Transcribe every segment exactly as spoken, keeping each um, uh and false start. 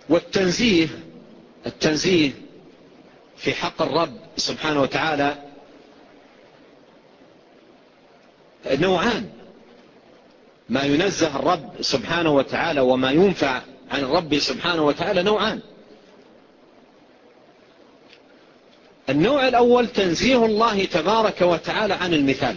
والتنزيه التنزيه في حق الرب سبحانه وتعالى نوعان. ما ينزه الرب سبحانه وتعالى وما ينفع عن الرب سبحانه وتعالى نوعان. النوع الأول تنزيه الله تبارك وتعالى عن المثال،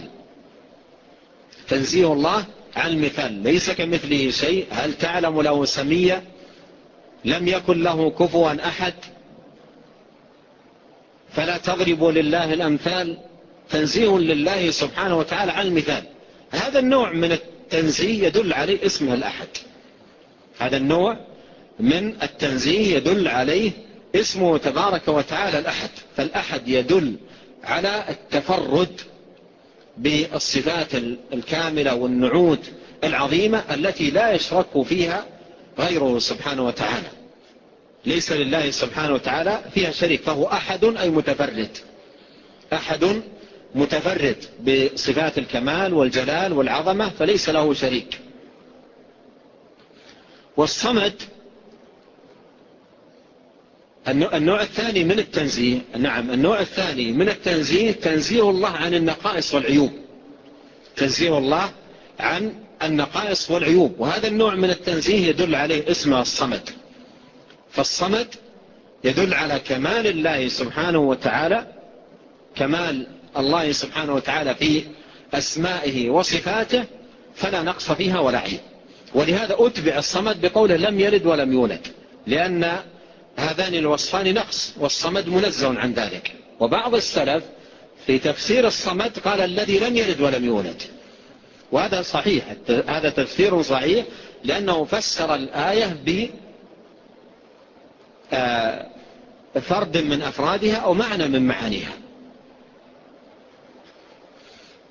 تنزيه الله عن المثال، ليس كمثله شيء، هل تعلم له سميا، لم يكن له كفوا أحد، فلا تضربوا لله الأمثال. تنزيه لله سبحانه وتعالى عن المثال. هذا النوع من التنزيه يدل عليه اسمه الأحد. هذا النوع من التنزيه يدل عليه اسمه تبارك وتعالى الأحد. فالأحد يدل على التفرد بالصفات الكاملة والنعوت العظيمة التي لا يشرك فيها غيره سبحانه وتعالى. ليس لله سبحانه وتعالى فيها شريك، فهو أحد أي متفرد، أحد متفرد بصفات الكمال والجلال والعظمة، فليس له شريك. والصمد النوع الثاني من التنزيه، نعم النوع الثاني من التنزيه تنزيه الله عن النقائص والعيوب، تنزيه الله عن النقائص والعيوب. وهذا النوع من التنزيه يدل عليه اسمه الصمد. فالصمد يدل على كمال الله سبحانه وتعالى، كمال الله سبحانه وتعالى في أسمائه وصفاته، فلا نقص فيها ولا عيب. ولهذا أتبع الصمد بقوله لم يلد ولم يولد، لأن هذان الوصفان نقص، والصمد منزه عن ذلك. وبعض السلف في تفسير الصمد قال الذي لم يلد ولم يولد، وهذا صحيح، هذا تفسير صحيح، لأنه فسر الآية بفرد من أفرادها أو معنى من معانيها.